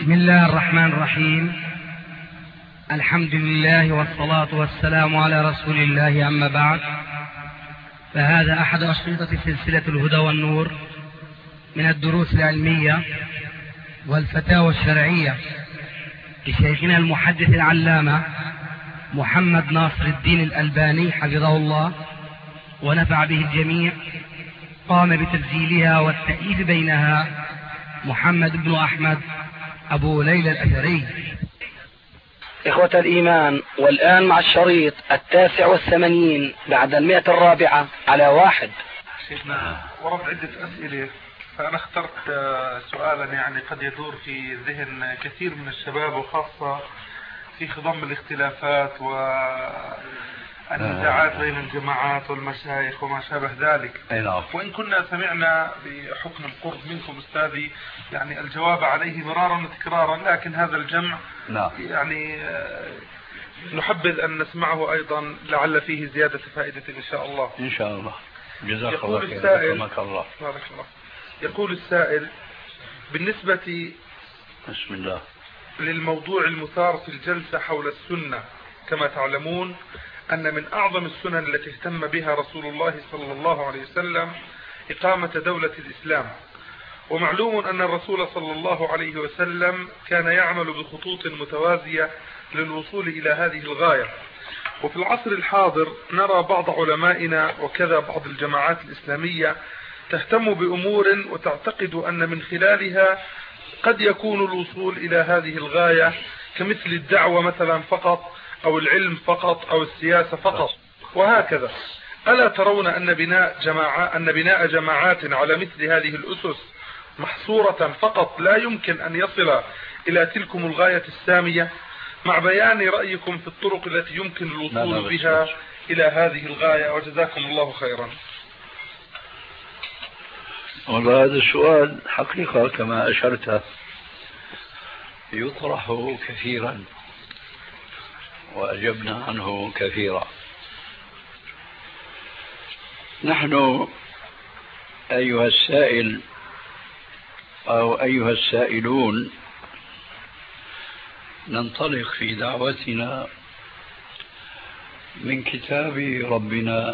بسم الله الرحمن الرحيم. الحمد لله والصلاة والسلام على رسول الله، أما بعد، فهذا أحد أشرطة سلسلة الهدى والنور من الدروس العلمية والفتاوى الشرعية لشيخنا المحدث العلامة محمد ناصر الدين الألباني حفظه الله ونفع به الجميع. قام بتسجيلها والتأليف بينها محمد بن أحمد أبو ليلى الأثري. إخوة الإيمان، والآن مع الشريط 89 بعد 104 على 1. شيخنا، ورد عدة أسئلة، فأنا اخترت سؤالا يعني قد يدور في ذهن كثير من الشباب، وخاصة في خضم الاختلافات والنزاعات بين الجماعات والمشايخ وما شابه ذلك. وإن كنا سمعنا بحكم القرب منكم أستاذي يعني الجواب عليه مرارا وتكرارا، لكن هذا الجمع يعني نحبذ أن نسمعه أيضا، لعل فيه زيادة فائدة إن شاء الله. إن شاء الله. جزاك الله خير. الله. بارك الله. يقول السائل: بالنسبة بسم الله للموضوع المثار في الجلسة حول السنة، كما تعلمون أن من أعظم السنن التي اهتم بها رسول الله صلى الله عليه وسلم إقامة دولة الإسلام، ومعلوم أن الرسول صلى الله عليه وسلم كان يعمل بخطوط متوازية للوصول إلى هذه الغاية. وفي العصر الحاضر نرى بعض علمائنا وكذا بعض الجماعات الإسلامية تهتم بأمور وتعتقد أن من خلالها قد يكون الوصول إلى هذه الغاية، كمثل الدعوة مثلا فقط، أو العلم فقط، أو السياسة فقط، وهكذا. ألا ترون أن بناء جماعات على مثل هذه الأسس محصورة فقط لا يمكن أن يصل إلى تلكم الغاية السامية، مع بيان رأيكم في الطرق التي يمكن الوصول بها إلى هذه الغاية، وجزاكم الله خيرا. والله هذا السؤال حقيقة كما أشرت يطرح كثيرا، وأجبنا عنه كثيرا. نحن أيها السائل أو أيها السائلون ننطلق في دعوتنا من كتاب ربنا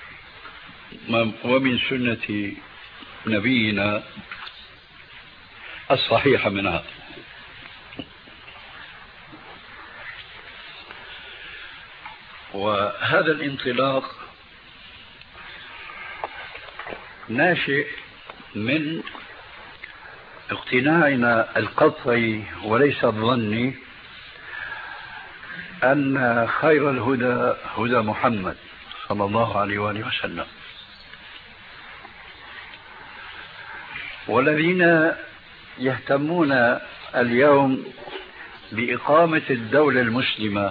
ومن سنة نبينا الصحيحة منها. وهذا الانطلاق ناشئ من اقتناعنا القطعي وليس الظني أن خير الهدى هدى محمد صلى الله عليه وآله وسلم، والذين يهتمون اليوم بإقامة الدولة المسلمة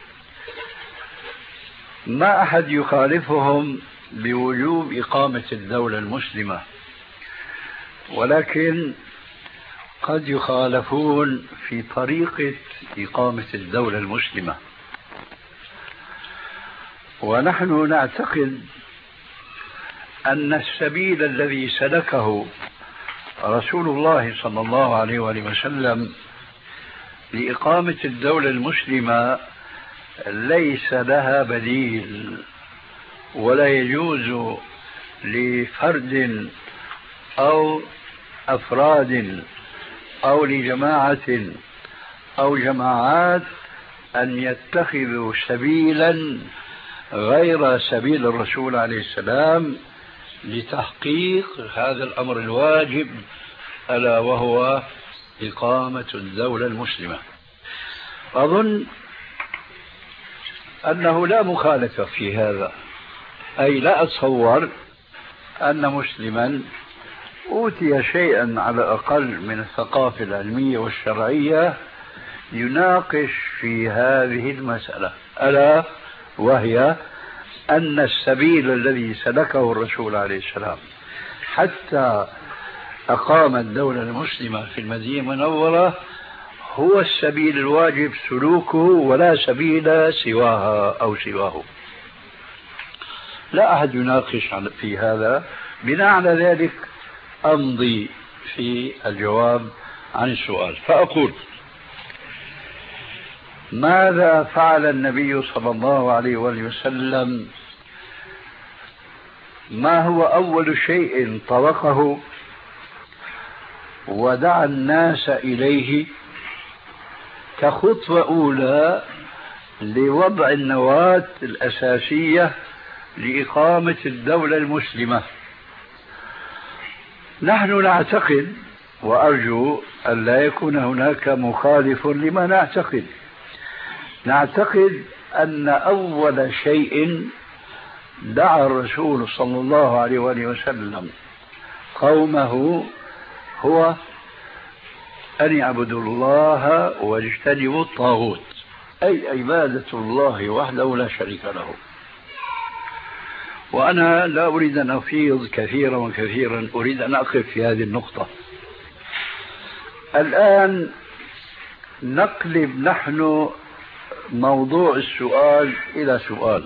ما أحد يخالفهم بوجوب إقامة الدولة المسلمة، ولكن قد يخالفون في طريقة إقامة الدولة المسلمة. ونحن نعتقد أن السبيل الذي سلكه رسول الله صلى الله عليه وآله وسلم لإقامة الدولة المسلمة ليس لها بديل، ولا يجوز لفرد أو أفراد أو لجماعة أو جماعات أن يتخذوا سبيلا غير سبيل الرسول عليه السلام لتحقيق هذا الأمر الواجب، ألا وهو إقامة الدولة المسلمة. أظن أنه لا مخالفة في هذا، أي لا أتصور أن مسلما أوتي شيئا على الأقل من الثقافة العلمية والشرعية يناقش في هذه المسألة، ألا وهي أن السبيل الذي سلكه الرسول عليه السلام حتى أقام الدولة المسلمة في المدينة المنورة هو السبيل الواجب سلوكه، ولا سبيل سواها أو سواه. لا أحد يناقش في هذا. بناء على ذلك أمضي في الجواب عن السؤال. فأقول: ماذا فعل النبي صلى الله عليه وآله وسلم؟ ما هو أول شيء طرقه ودعا الناس إليه كخطوة أولى لوضع النواة الأساسية لإقامة الدولة المسلمة؟ نحن نعتقد، وأرجو أن لا يكون هناك مخالف لما نعتقد أن أول شيء دعا الرسول صلى الله عليه وآله وسلم قومه هو أن يعبدوا الله واجتنبوا الطاغوت، أي عبادة الله وحده لا شريك له. وأنا لا أريد أن أفيض كثيرا، أريد أن أقف في هذه النقطة. الآن نقلب نحن موضوع السؤال إلى سؤال.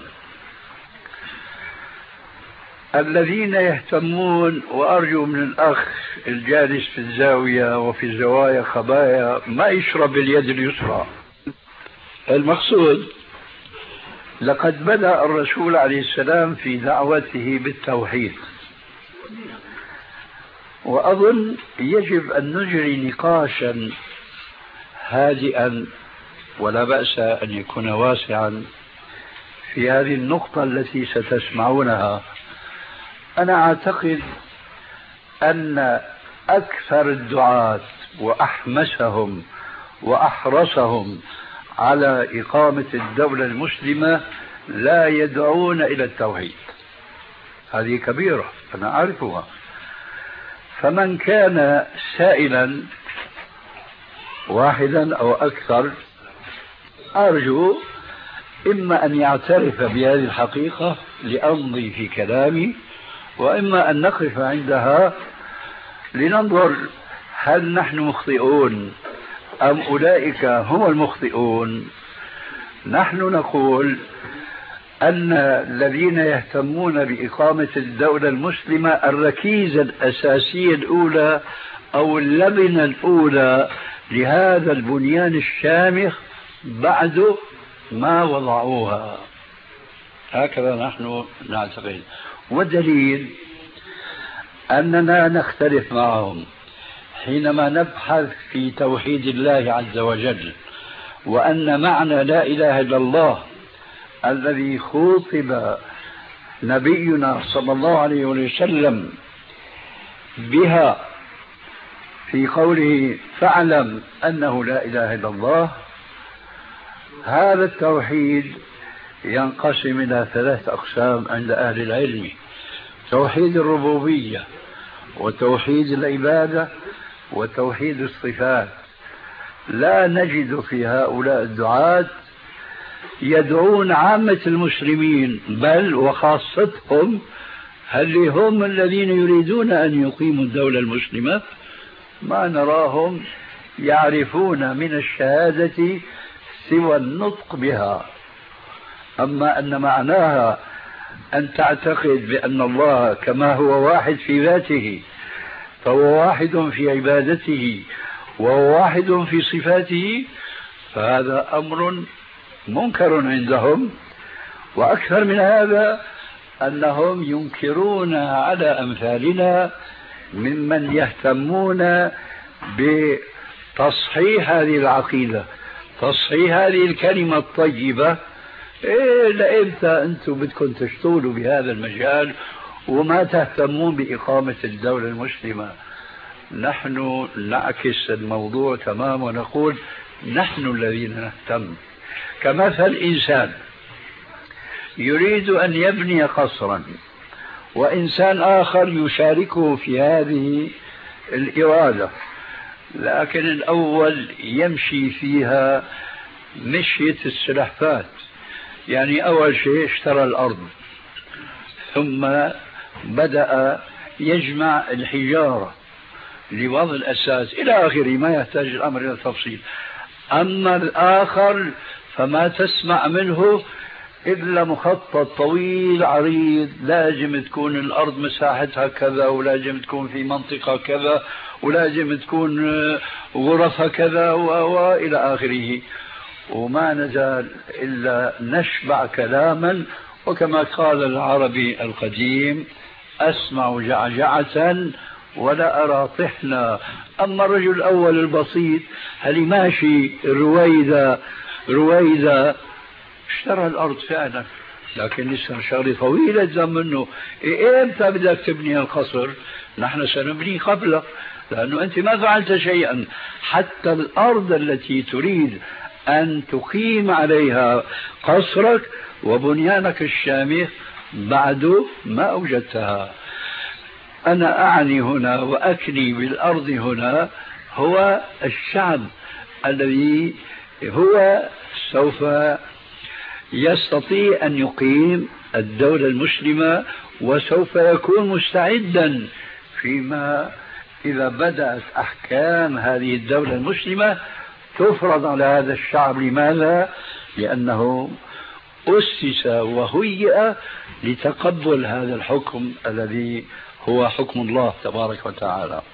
الذين يهتمون، وأرجو من الأخ الجالس في الزاوية وفي الزوايا خبايا ما يشرب اليد اليسرى. المقصود: لقد بدأ الرسول عليه السلام في دعوته بالتوحيد، وأظن يجب أن نجري نقاشا هادئا ولا بأس أن يكون واسعا في هذه النقطة التي ستسمعونها. أنا أعتقد أن أكثر الدعاة وأحمسهم وأحرصهم على إقامة الدولة المسلمة لا يدعون إلى التوحيد. هذه كبيرة أنا أعرفها. فمن كان سائلا واحدا أو أكثر أرجو إما أن يعترف بهذه الحقيقة لأمضي في كلامي، وإما أن نقف عندها لننظر هل نحن مخطئون أم أولئك هم المخطئون. نحن نقول أن الذين يهتمون بإقامة الدولة المسلمة الركيزة الأساسية الأولى أو اللبنة الأولى لهذا البنيان الشامخ بعد ما وضعوها. هكذا نحن نعتقد. والدليل أننا نختلف معهم حينما نبحث في توحيد الله عز وجل، وأن معنى لا إله إلا الله الذي خوطب نبينا صلى الله عليه وسلم بها في قوله: فاعلم أنه لا إله إلا الله. هذا التوحيد ينقسم إلى 3 أقسام عند أهل العلم: توحيد الربوبية، وتوحيد العبادة، وتوحيد الصفات. لا نجد في هؤلاء الدعاة يدعون عامة المسلمين، بل وخاصتهم هل هم الذين يريدون أن يقيموا الدولة المسلمة. ما نراهم يعرفون من الشهادة سوى النطق بها. أما أن معناها أن تعتقد بأن الله كما هو واحد في ذاته فهو واحد في عبادته وهو واحد في صفاته، فهذا أمر منكر عندهم. وأكثر من هذا أنهم ينكرون على أمثالنا ممن يهتمون بتصحيح هذه العقيدة، تصحيح هذه الكلمة الطيبة. لإمتى أنتم بدكم تشتغلوا بهذا المجال وما تهتمون بإقامة الدولة المسلمة؟ نحن نعكس الموضوع تماما ونقول نحن الذين نهتم. كمثل إنسان يريد أن يبني قصرا، وإنسان آخر يشاركه في هذه الإرادة، لكن الأول يمشي فيها مشية السلحفاة. يعني أول شيء اشترى الأرض، ثم بدأ يجمع الحجارة لوضع الأساس إلى آخره، ما يحتاج الأمر إلى تفصيل. أما الآخر فما تسمع منه إلا مخطط طويل عريض، لازم تكون الأرض مساحتها كذا، ولازم تكون في منطقة كذا، ولازم تكون غرفها كذا وإلى آخره. وما نزال إلا نشبع كلاما، وكما قال العربي القديم: أسمع جعجعة ولا أرى طحنا. أما الرجل الأول البسيط اللي ماشي رويدا اشترى الأرض فعلا، لكن لسه شغلة طويلة زمن منه. إمتى بدك تبني القصر؟ نحن سنبني قبلك، لأنه أنت ما فعلت شيئا. حتى الأرض التي تريد أن تقيم عليها قصرك وبنيانك الشامخ بعد ما أوجدتها. أنا أعني هنا وأكني بالأرض هنا هو الشعب الذي هو سوف يستطيع أن يقيم الدولة المسلمة، وسوف يكون مستعدا فيما إذا بدأت أحكام هذه الدولة المسلمة تفرض على هذا الشعب. لماذا؟ لأنه أسس وهيئ لتقبل هذا الحكم الذي هو حكم الله تبارك وتعالى.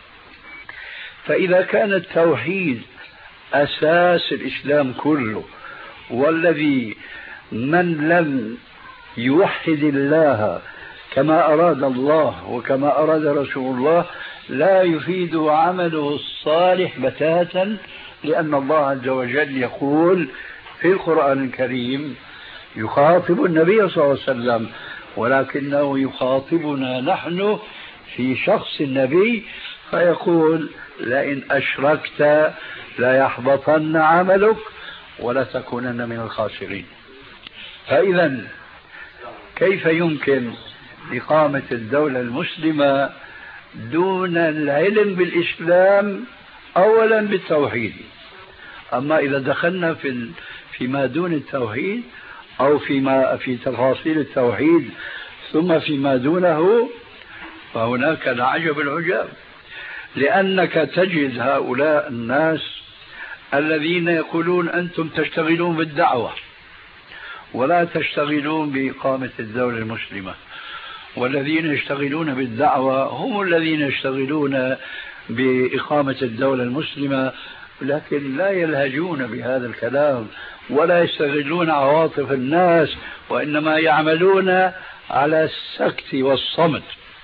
فإذا كان التوحيد أساس الإسلام كله، والذي من لم يوحد الله كما أراد الله وكما أراد رسول الله لا يفيد عمله الصالح بتاتا، لأن الله عز وجل يقول في القرآن الكريم يخاطب النبي صلى الله عليه وسلم، ولكنه يخاطبنا نحن في شخص النبي، فيقول: لئن أشركت ليحبطن عملك ولتكونن من الخاسرين. فإذا كيف يمكن إقامة الدولة المسلمة دون العلم بالإسلام؟ أولا بالتوحيد. أما إذا دخلنا فيما دون التوحيد أو في تفاصيل التوحيد ثم فيما دونه، فهناك العجب العجاب. لأنك تجد هؤلاء الناس الذين يقولون أنتم تشتغلون بالدعوة ولا تشتغلون بإقامة الدولة المسلمة، والذين يشتغلون بالدعوة هم الذين يشتغلون بإقامة الدولة المسلمة، لكن لا يلهجون بهذا الكلام ولا يستغلون عواطف الناس، وإنما يعملون على السكت والصمت.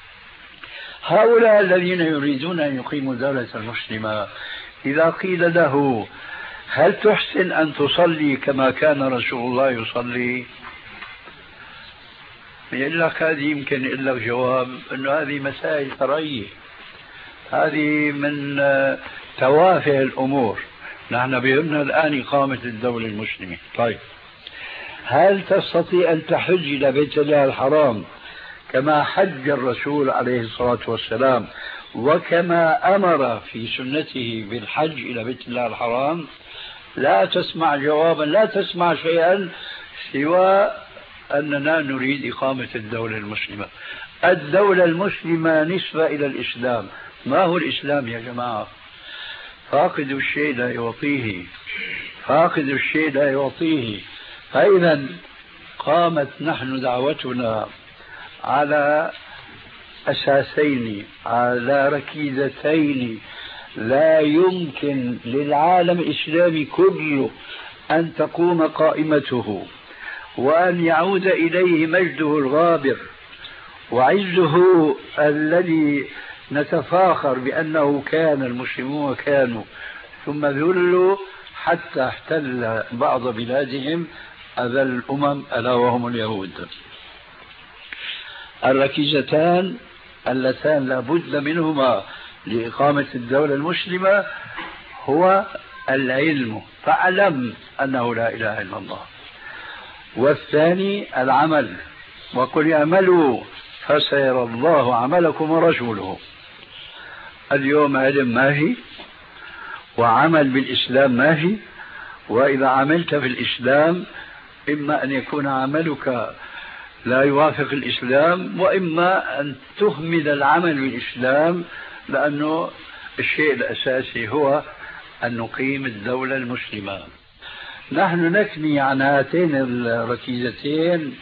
هؤلاء الذين يريدون أن يقيموا الدولة المسلمة إذا قيل له: هل تحسن أن تصلي كما كان رسول الله يصلي؟ يقول لك هذه يمكن يقول لك جواب أنه هذه مسائل فرعية، هذه من توافه الأمور، نحن بهمنا الآن إقامة الدولة المسلمة. طيب، هل تستطيع أن تحج إلى بيت الله الحرام كما حج الرسول عليه الصلاة والسلام وكما أمر في سنته بالحج إلى بيت الله الحرام؟ لا تسمع جوابا، لا تسمع شيئا سوى أننا نريد إقامة الدولة المسلمة. الدولة المسلمة نسبة إلى الإسلام. ما هو الإسلام يا جماعة؟ فاقد الشيء لا يعطيه، فاقد الشيء لا يعطيه. فإذا قامت نحن دعوتنا على أساسين، على ركيزتين لا يمكن للعالم الإسلامي كله أن تقوم قائمته وأن يعود إليه مجده الغابر وعزه الذي نتفاخر بأنه كان المسلمون كانوا، ثم ذلوا حتى احتل بعض بلادهم أذى الأمم ألا وهم اليهود. الركيزتان اللتان لا بد منهما لإقامة الدولة المسلمة هو العلم، فاعلم أنه لا إله إلا الله، والثاني العمل، وقل اعملوا فسيرى الله عملكم ورسوله. اليوم علم ماشي وعمل بالإسلام ماشي، وإذا عملت في الإسلام إما أن يكون عملك لا يوافق الإسلام، وإما أن تهمل العمل بالإسلام، لأنه الشيء الأساسي هو أن نقيم الدولة المسلمة. نحن نكني عن هاتين الركيزتين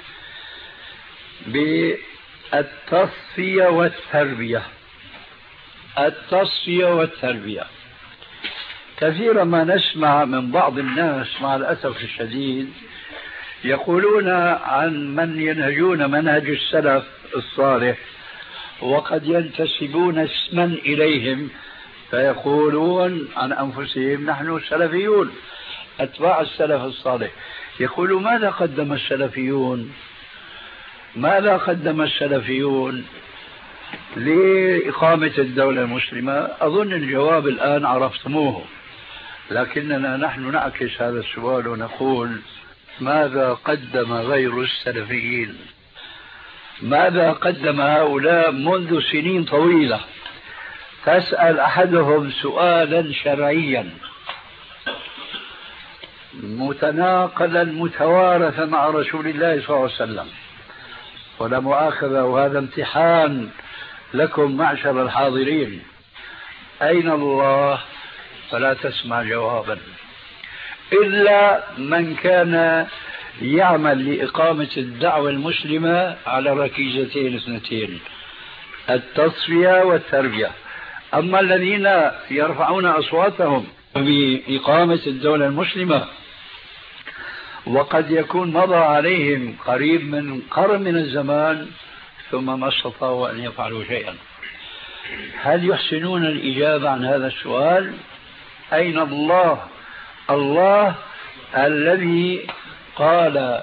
بالتصفية والتربية. التصفية والتربية كثيرا ما نسمع من بعض الناس مع الأسف الشديد يقولون عن من ينهجون منهج السلف الصالح وقد ينتسبون اسما إليهم فيقولون عن أنفسهم نحن سلفيون أتباع السلف الصالح. يقولوا ماذا قدم السلفيون؟ ماذا قدم السلفيون لإقامة الدولة المسلمة؟ أظن الجواب الآن عرفتموه، لكننا نحن نعكس هذا السؤال ونقول ماذا قدم غير السلفيين؟ ماذا قدم هؤلاء منذ سنين طويلة؟ تسأل أحدهم سؤالا شرعيا متناقلا متوارثا مع رسول الله صلى الله عليه وسلم، ولا مؤاخذة وهذا امتحان لكم معشر الحاضرين، أين الله؟ فلا تسمع جوابا إلا من كان يعمل لإقامة الدعوة المسلمة على ركيزتين اثنتين، التصفية والتربية. أما الذين يرفعون أصواتهم بإقامة الدولة المسلمة وقد يكون مضى عليهم قريب من قرن من الزمان ثم ما استطاعوا أن يفعلوا شيئا، هل يحسنون الإجابة عن هذا السؤال؟ أين الله؟ الله الذي قال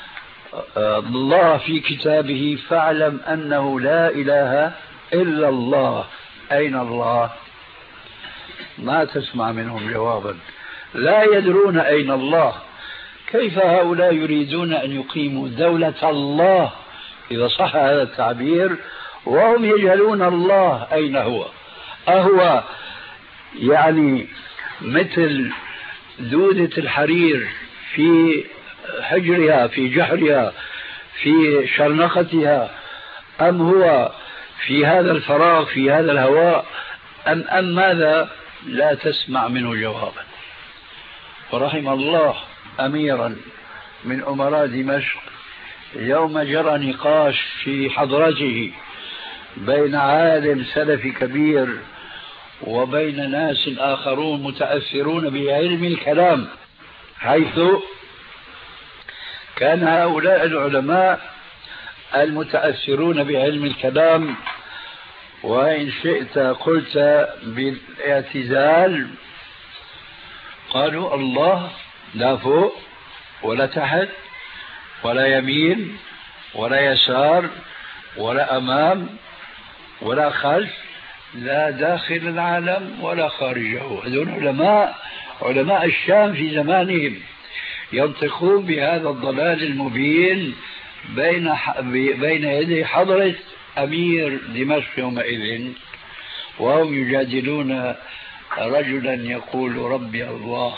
الله في كتابه فاعلم أنه لا إله إلا الله. أين الله؟ ما تسمع منهم جوابا، لا يدرون أين الله. كيف هؤلاء يريدون أن يقيموا دولة الله إذا صح هذا التعبير وهم يجهلون الله أين هو؟ أهو يعني مثل دودة الحرير في حجرها في جحرها في شرنقتها، أم هو في هذا الفراغ في هذا الهواء، أم ماذا؟ لا تسمع منه جوابا. ورحم الله أميرا من أمراء دمشق يوم جرى نقاش في حضرته بين عالم سلفي كبير وبين ناس آخرون متأثرون بعلم الكلام، حيث كان هؤلاء العلماء المتأثرون بعلم الكلام وإن شئت قلت بالاعتزال قالوا الله لا فوق ولا تحت ولا يمين ولا يسار ولا أمام ولا خلف، لا داخل العالم ولا خارجه. هذول علماء الشام في زمانهم ينطقون بهذا الضلال المبين بين يدي حضرة أمير دمشق يومئذ، وهم يجادلون رجلا يقول ربي الله،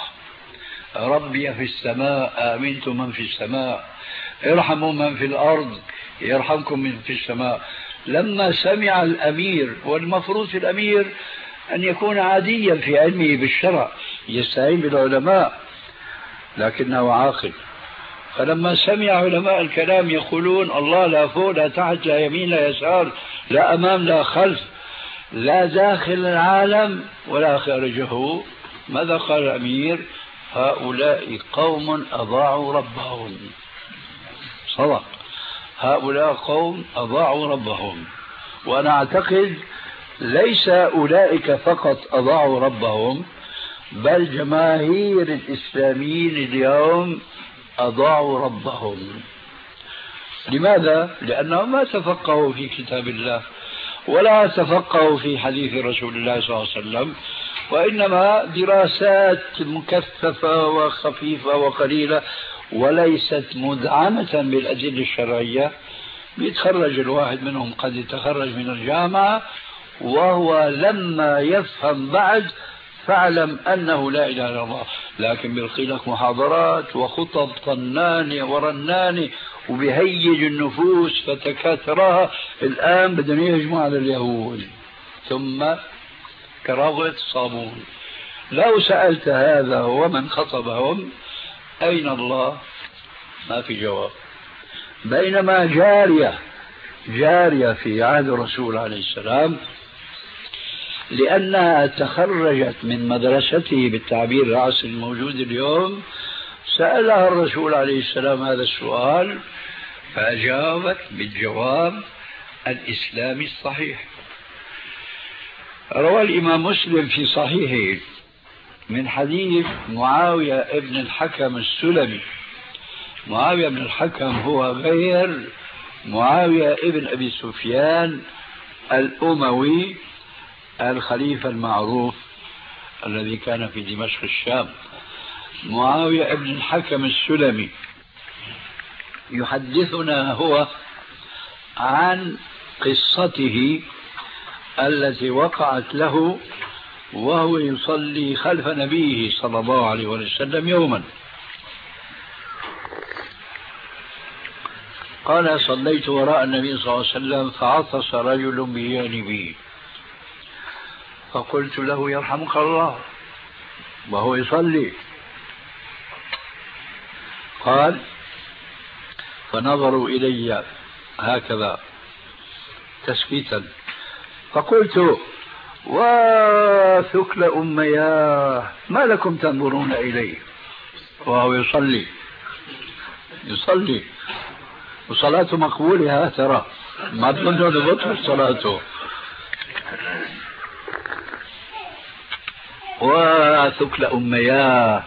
ربي في السماء، آمنتم من في السماء، ارحموا من في الأرض يرحمكم من في السماء. لما سمع الأمير، والمفروض في الأمير أن يكون عاديا في علمه بالشرع يستعين بالعلماء لكنه عاقل، فلما سمع علماء الكلام يقولون الله لا فوق لا تحت لا يمين لا يسار لا أمام لا خلف لا داخل العالم ولا خارجه، ماذا قال الأمير؟ هؤلاء قوم أضاعوا ربهم. صدق، هؤلاء قوم أضاعوا ربهم. وأنا أعتقد ليس أولئك فقط أضاعوا ربهم، بل جماهير الإسلاميين اليوم أضاعوا ربهم. لماذا؟ لأنهم ما تفقهوا في كتاب الله ولا تفقهوا في حديث رسول الله صلى الله عليه وسلم، وإنما دراسات مكثفة وخفيفة وقليلة وليست مدعمة بالأدلة الشرعية. بيتخرج الواحد منهم قد يتخرج من الجامعة وهو لما يفهم بعد فاعلم أنه لا إله إلا الله، لكن بيلقي لك محاضرات وخطب طنانة ورنانة وبيهيج النفوس فتكاثرها. الآن بدهم يهجموا على اليهود ثم كراغة الصابون. لو سألت هذا ومن خطبهم أين الله؟ ما في جواب. بينما جارية في عهد الرسول عليه السلام لأنها تخرجت من مدرسته بالتعبير العصري الموجود اليوم، سألها الرسول عليه السلام هذا السؤال فأجابت بالجواب الإسلامي الصحيح. روى الإمام مسلم في صحيحه من حديث معاوية ابن الحكم السلمي. معاوية بن الحكم هو غير معاوية ابن أبي سفيان الأموي الخليفة المعروف الذي كان في دمشق الشام. معاوية ابن الحكم السلمي يحدثنا هو عن قصته التي وقعت له وهو يصلي خلف نبيه صلى الله عليه وسلم يوما. قال: صليت وراء النبي صلى الله عليه وسلم فعطس رجل بجانبي فقلت له: يرحمك الله، وهو يصلي. قال: فنظروا إلي هكذا تسكيتا فقلت: وثكل أمياه ما لكم تنظرون إليه وهو يصلي وصلاته مقبولة، ترى ما تظنوا لبطل صلاته. وثكل أمياه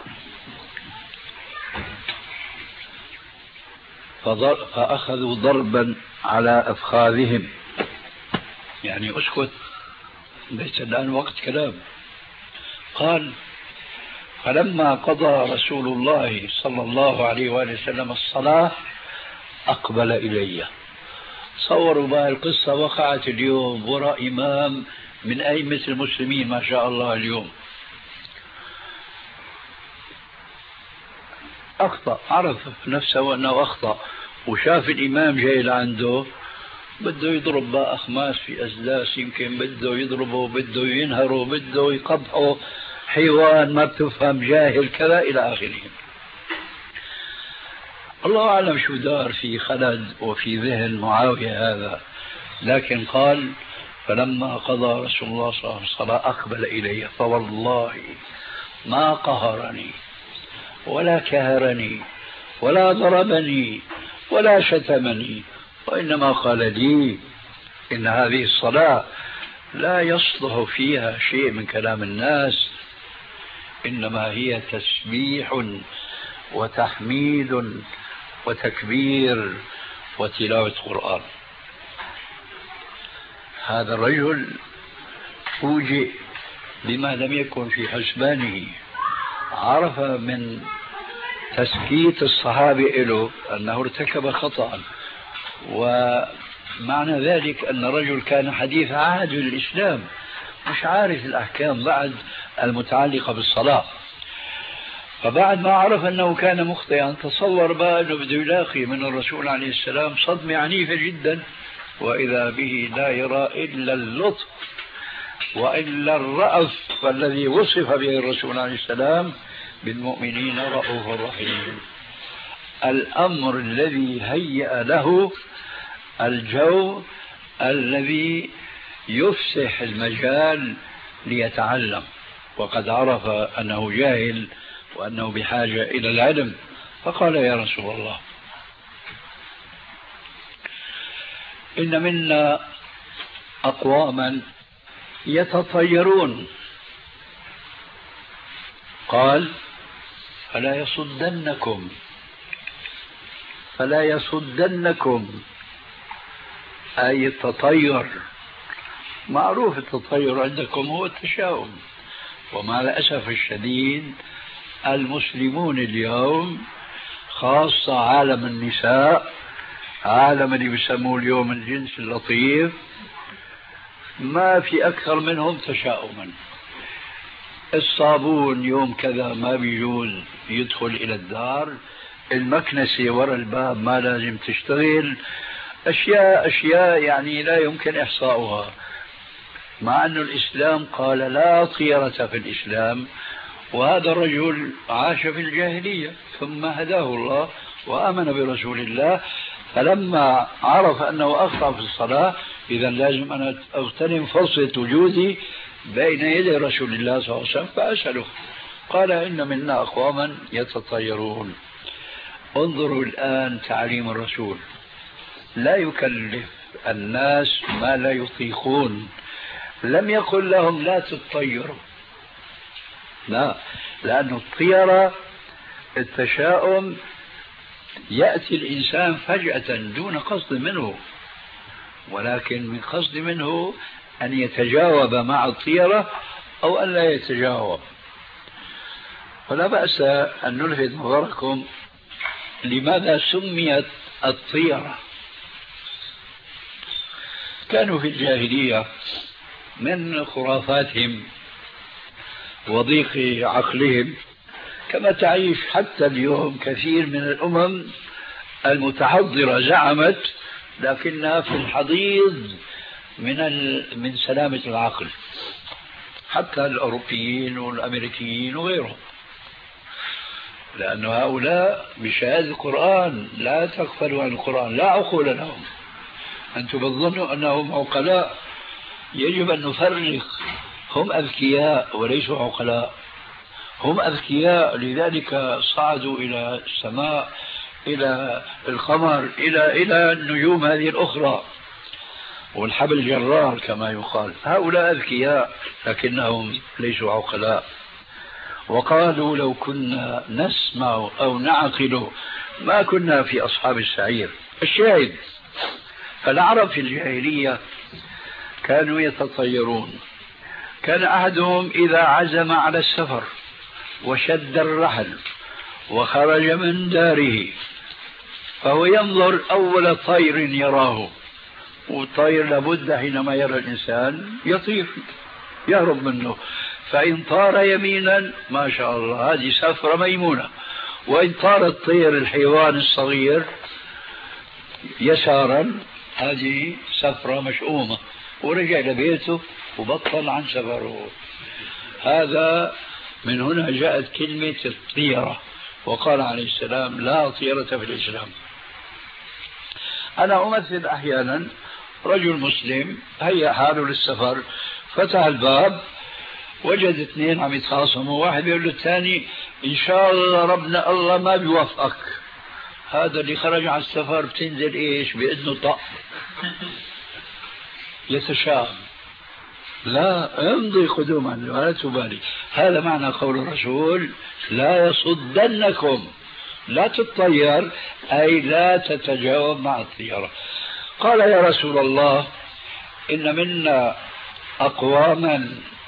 فأخذوا ضربا على أفخاذهم، يعني اسكت ليس الآن وقت كلام. قال: فلما قضى رسول الله صلى الله عليه وآله وسلم الصلاة أقبل إلي. صوروا بها القصة وقعت اليوم وراء إمام من أئمة المسلمين ما شاء الله اليوم. أخطأ، عرف نفسه أنه أخطأ وشاف الإمام جاي لعنده بده يضرب بقى أخماس في أسداس، يمكن بده يضربه، بده ينهره، بده يقبحه، حيوان ما بتفهم، جاهل، كذا إلى آخره. الله أعلم شو دار في خلد وفي ذهن معاوية هذا، لكن قال: فلما قضى رسول الله صلى الله عليه وسلم أقبل إلي فوالله ما قهرني ولا كهرني ولا ضربني ولا شتمني، وإنما قال لي: إن هذه الصلاة لا يصلح فيها شيء من كلام الناس، إنما هي تسبيح وتحميد وتكبير وتلاوة قرآن. هذا الرجل فوجئ بما لم يكن في حسبانه، عرف من تسكيت الصحابة له أنه ارتكب خطأ، ومعنى ذلك أن الرجل كان حديث عهد بالإسلام، مش عارف الأحكام بعد المتعلقة بالصلاة. فبعد ما عرف أنه كان مخطئا تصور بقى أنه بده يلاقي من الرسول عليه السلام صدمة عنيفة جدا، وإذا به لا يرى إلا اللطف وإلا الرأف الذي وصف به الرسول عليه السلام: بالمؤمنين رؤوف رحيم. الأمر الذي هيأ له الجو الذي يفسح المجال ليتعلم، وقد عرف أنه جاهل وأنه بحاجة إلى العلم، فقال: يا رسول الله، إن منا أقواما يتطيرون. قال: فلا يصدنكم أي التطير. معروف التطير عندكم هو التشاؤم، ومع الأسف الشديد المسلمون اليوم خاصة عالم النساء، عالم اللي بيسموه اليوم الجنس اللطيف، ما في أكثر منهم تشاؤما. الصابون يوم كذا ما بيجوز يدخل إلى الدار، المكنسة وراء الباب ما لازم تشتغل، أشياء يعني لا يمكن إحصاؤها، مع أن الإسلام قال لا طيرة في الإسلام، وهذا الرجل عاش في الجاهلية ثم هداه الله وآمن برسول الله، فلما عرف أنه أخطأ في الصلاة إذا لازم أن أغتنم فرصة وجودي بين يدي رسول الله صلى الله عليه وسلم فأسأله. قال إن منا أقواما يتطيرون. انظروا الآن تعليم الرسول، لا يكلف الناس ما لا يطيقون، لم يقل لهم لا تطيروا، لا، لأن الطيرة التشاؤم يأتي الإنسان فجأة دون قصد منه، ولكن من قصد منه أن يتجاوب مع الطيرة أو أن لا يتجاوب. فلا بأس أن نلفت نظركم لماذا سميت الطيرة. كانوا في الجاهلية من خرافاتهم وضيق عقلهم كما تعيش حتى اليوم كثير من الأمم المتحضرة زعمت، لكنها في الحضيض من سلامة العقل، حتى الأوروبيين والأمريكيين وغيرهم، لأن هؤلاء بشهادة القرآن لا تغفلوا عن القرآن، لا عقول لهم. أنتم بتظنوا أنهم عقلاء، يجب أن نفرق، هم أذكياء وليسوا عقلاء، هم أذكياء لذلك صعدوا إلى السماء، إلى القمر، إلى النجوم هذه الأخرى والحبل الجرار كما يقال. هؤلاء أذكياء لكنهم ليسوا عقلاء. وقالوا لو كنا نسمع أو نعقل ما كنا في أصحاب السعير. الشاهد، فالعرب في الجاهلية كانوا يتطيرون. كان أحدهم إذا عزم على السفر وشد الرحل وخرج من داره فهو ينظر أول طير يراه، والطير لابد حينما يرى الإنسان يطير يهرب منه، فإن طار يمينا ما شاء الله هذه سفرة ميمونة، وإن طار الطير الحيوان الصغير يسارا هذه سفرة مشؤومة، ورجع لبيته وبطل عن سفره. هذا من هنا جاءت كلمة الطيرة، وقال عليه السلام لا طيرة في الإسلام. أنا أمثل أحيانا رجل مسلم هيأ حاله للسفر، فتح الباب وجد اثنين عم يتخاصموا، واحد يقول للثاني إن شاء الله ربنا الله ما بيوفقك. هذا اللي خرج على السفر بتنزل إيش بإذنه طق يتشاءم، لا امضي قدوما ولا تبالي. هذا معنى قول الرسول لا يصدنكم، لا تطير أي لا تتجاوب مع الطيرة. قال يا رسول الله إن منا أقواما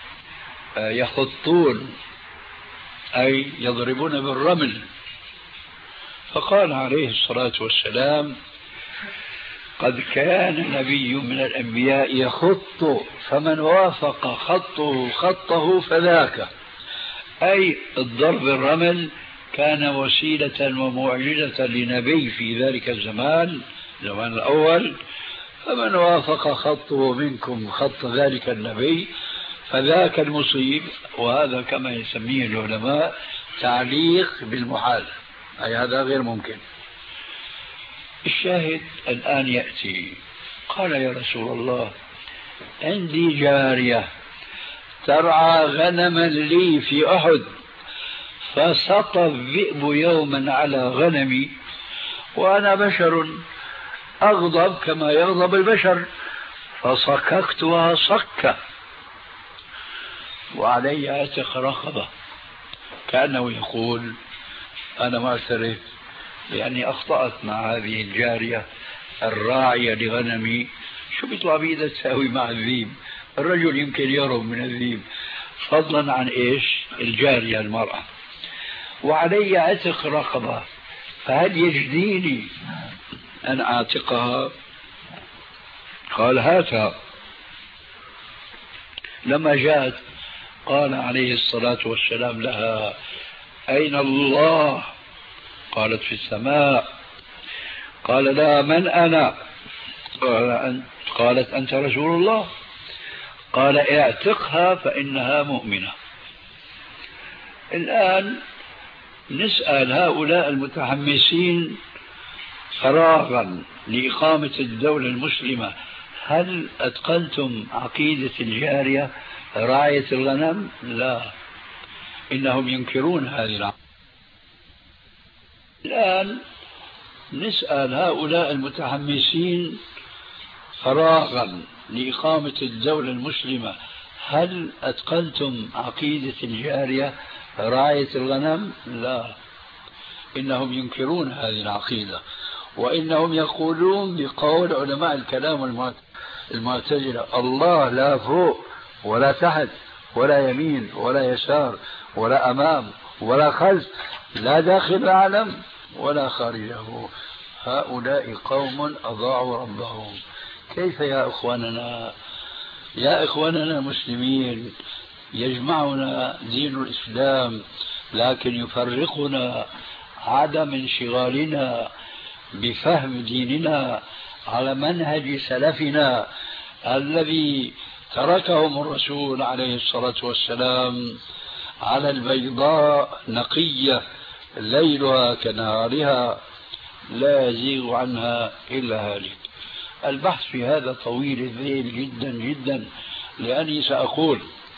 يخطون أي يضربون بالرمل. فقال عليه الصلاة والسلام قد كان نبي من الأنبياء يخط فمن وافق خطه فذاك، أي الضرب الرمل كان وسيلة ومعجزة لنبي في ذلك الزمان الأول، فمن وافق خطه منكم خط ذلك النبي فذاك المصيب. وهذا كما يسميه العلماء تعليق بالمحال، أي هذا غير ممكن. الشاهد الآن يأتي قال يا رسول الله عندي جارية ترعى غنما لي في أحد، فسطى الذئب يوما على غنمي وأنا بشر أغضب كما يغضب البشر، فصككتها صكة وعلي عتق رقبة. كأنه يقول أنا معترف لأني أخطأت مع هذه الجارية الراعية لغنمي، شو بيطلع بإيدها تساوي مع الذيب؟ الرجل يمكن يهرب من الذيب، فضلا عن إيش الجارية المرأة. وعلي عتق رقبة، فهل يجديني أن أعتقها؟ قال هاتها. لما جاءت قال عليه الصلاة والسلام لها أين الله؟ قالت في السماء. قال لا من أنا؟ قالت أنت رسول الله. قال اعتقها فإنها مؤمنة. الآن نسأل هؤلاء المتحمسين فراغا لإقامة الدولة المسلمة: هل أتقنتم عقيدة الجارية راعية الغنم؟ لا، إنهم ينكرون هذه العقيدة. الآن نسأل هؤلاء المتحمسين فراغا لإقامة الدولة المسلمة: هل أتقنتم عقيدة الجارية راعية الغنم؟ لا، إنهم ينكرون هذه العقيدة، وإنهم يقولون بقول علماء الكلام المعتزلة: الله لا فوق ولا تحت ولا يمين ولا يسار ولا أمام ولا خلف، لا داخل العالم ولا خارجه. هؤلاء قوم أضاعوا ربهم. كيف يا إخواننا، يا إخواننا المسلمين، يجمعنا دين الإسلام لكن يفرقنا عدم انشغالنا بفهم ديننا على منهج سلفنا الذي تركهم الرسول عليه الصلاة والسلام على البيضاء نقية ليلها كنهارها لا يزيغ عنها إلا هالك. البحث في هذا طويل الذيل جدا جدا، لأني سأقول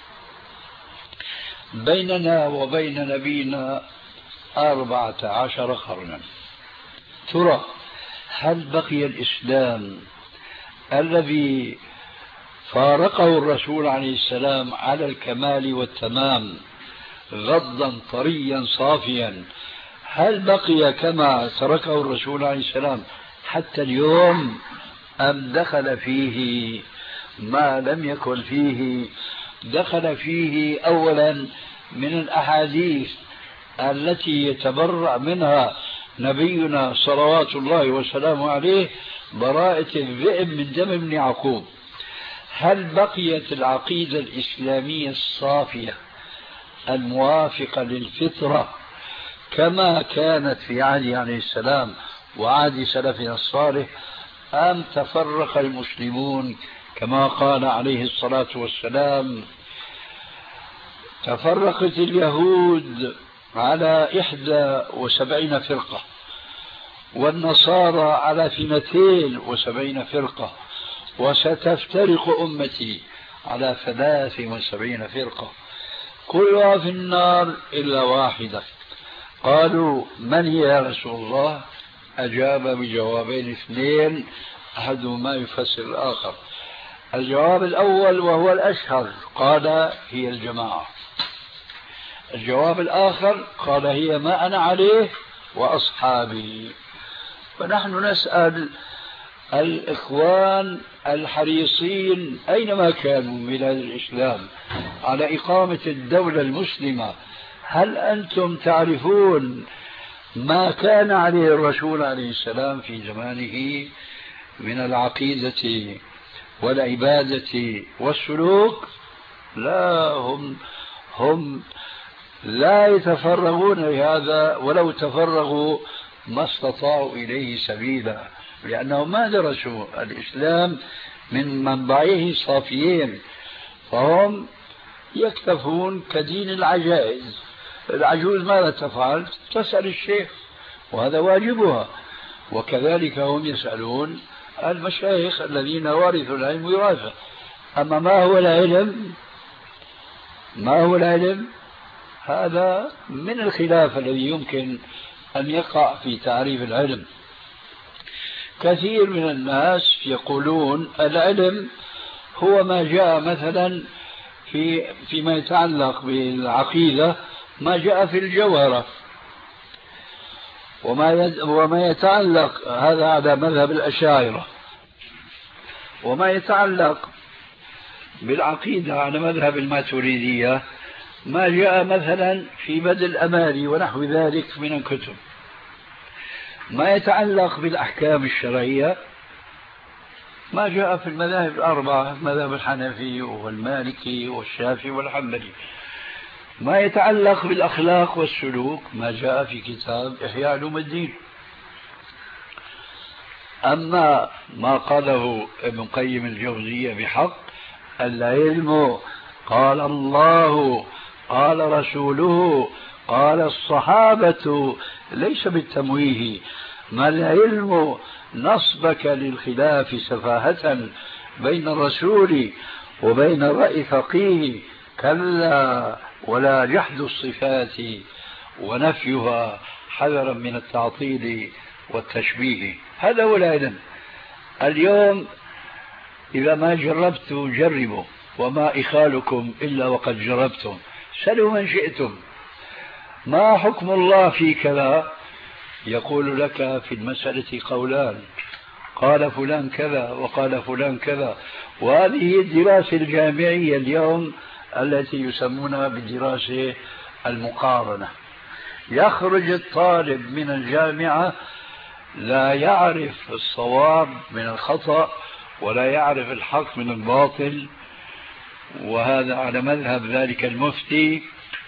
بيننا وبين نبينا 14 قرنا. ترى هل بقي الإسلام الذي فارقه الرسول عليه السلام على الكمال والتمام غضا طريا صافيا، هل بقي كما تركه الرسول عليه السلام حتى اليوم، أم دخل فيه ما لم يكن فيه؟ دخل فيه أولا من الأحاديث التي يتبرأ منها نبينا صلوات الله وسلامه عليه براءة الذئب من دم ابن يعقوب. هل بقيت العقيدة الإسلامية الصافية الموافقة للفطرة كما كانت في عهده عليه السلام وعهد سلفنا الصالح، أم تفرق المسلمون كما قال عليه الصلاة والسلام: تفرقت اليهود على 71 فرقة، والنصارى على 72 فرقة، وستفترق أمتي على 73 فرقة، كلها في النار إلا واحدة. قالوا: من هي يا رسول الله؟ أجاب بجوابين اثنين أحدهما يفسر الآخر. الجواب الأول وهو الأشهر قال: هي الجماعة. الجواب الآخر قال: هي ما أنا عليه وأصحابي. فنحن نسأل الإخوان الحريصين أينما كانوا من بلاد الإسلام على إقامة الدولة المسلمة: هل أنتم تعرفون ما كان عليه الرسول عليه السلام في زمانه من العقيدة والعبادة والسلوك؟ لا، هم لا يتفرغون لهذا، ولو تفرغوا ما استطاعوا إليه سبيلا، لأنهم ما درسوا الإسلام من منبعه صافيين، فهم يكتفون كدين العجائز. العجوز ماذا تفعل؟ تسأل الشيخ، وهذا واجبها. وكذلك هم يسألون المشايخ الذين ورثوا العلم وراثة. أما ما هو العلم؟ ما هو العلم؟ هذا من الخلاف الذي يمكن أن يقع في تعريف العلم. كثير من الناس يقولون العلم هو ما جاء مثلا فيما يتعلق بالعقيدة، ما جاء في الجوهرة، وما يتعلق، هذا على مذهب الأشاعرة، وما يتعلق بالعقيدة على مذهب الماتريدية ما جاء مثلا في بدء الأمالي ونحو ذلك من الكتب. ما يتعلق بالأحكام الشرعية ما جاء في المذاهب الأربعة، المذهب الحنفي والمالكي والشافعي والحنبلي. ما يتعلق بالأخلاق والسلوك ما جاء في كتاب إحياء علوم الدين. أما ما قاله ابن قيم الجوزية بحق: العلم قال الله قال رسوله، قال الصحابة، ليس بالتمويه. ما العلم نصبك للخلاف سفاهة بين الرسول وبين رأي فقيه؟ كلا، ولا جحد الصفات ونفيها حذرا من التعطيل والتشبيه. هذا هو العلم. اليوم إذا ما جربت جربوا، وما إخالكم إلا وقد جربتم، سلوا من شئتم. ما حكم الله في كذا؟ يقول لك في المسألة قولان، قال فلان كذا وقال فلان كذا. وهذه الدراسة الجامعية اليوم التي يسمونها بالدراسة المقارنة. يخرج الطالب من الجامعة لا يعرف الصواب من الخطأ ولا يعرف الحق من الباطل، وهذا على مذهب ذلك المفتي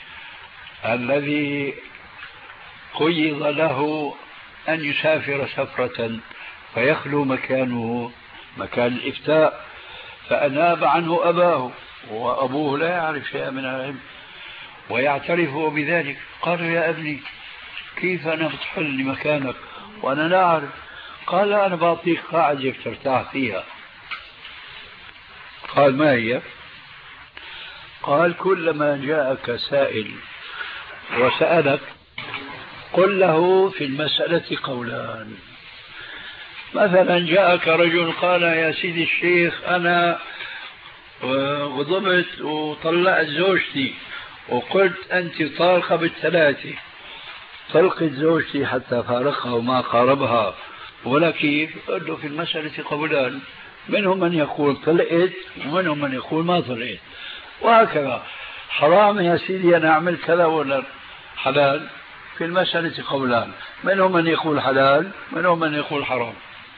الذي قيض له أن يسافر سفرة فيخلو مكانه مكان الإفتاء، فأناب عنه أباه، وأبوه لا يعرف شيئا من العلم ويعترف بذلك. قال يا ابني كيف أنا بتحل لي مكانك وأنا لا أعرف؟ قال أنا بعطيك قاعدة ترتاح فيها. قال ما هي؟ قال كلما جاءك سائل وسألك قل له في المسألة قولان. مثلا جاءك رجل قال يا سيدي الشيخ أنا غضبت وطلعت زوجتي وقلت أنت طالقة بالثلاثة، طلقت زوجتي حتى فارقها وما قاربها، ولا كيف؟ قل له في المسألة قولان، منهم من يقول طلقت ومنهم من يقول ما طلقت، وهكذا. حرام يا سيدي أنا أعمل كذا ولا حلال؟ في المسألة قولان، منهم من يقول حلال منهم من يقول حرام.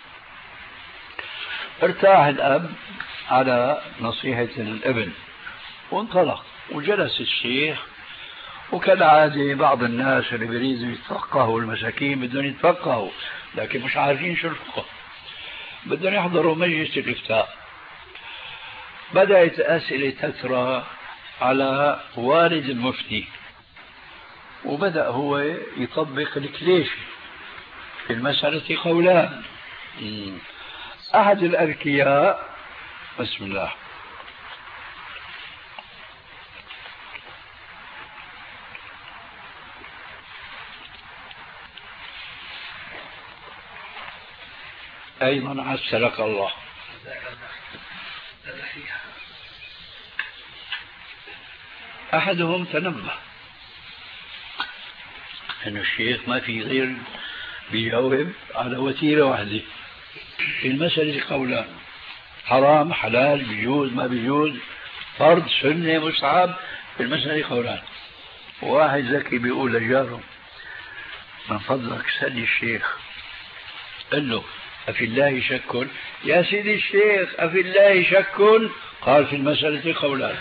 ارتاح الأب على نصيحة الابن وانطلق، وجلس الشيخ. وكالعادة بعض الناس اللي بيريدوا يتفقهوا، المساكين بدهم يتفقهوا لكن مش عارفين شو الفقه، بدهم يحضروا مجلس الإفتاء. بدأت أسئلة تترى على والد المفتي، وبدأ هو يطبق الكليشة في المسألة قولان. أحد الأذكياء، بسم الله، أيضا عسلك الله، أحدهم تنبه أن الشيخ ما في غير بيجاوب على وتيرة واحدة في المسألة قولان، حرام حلال بيجوز ما بيجوز، فرض سنة مستحب، في المسألة قولان. واحد ذكي بيقول لجاره من فضلك سأل الشيخ، قال له أفي الله شك؟ يا سيدي الشيخ أفي الله شك؟ قال في المسألة قولان.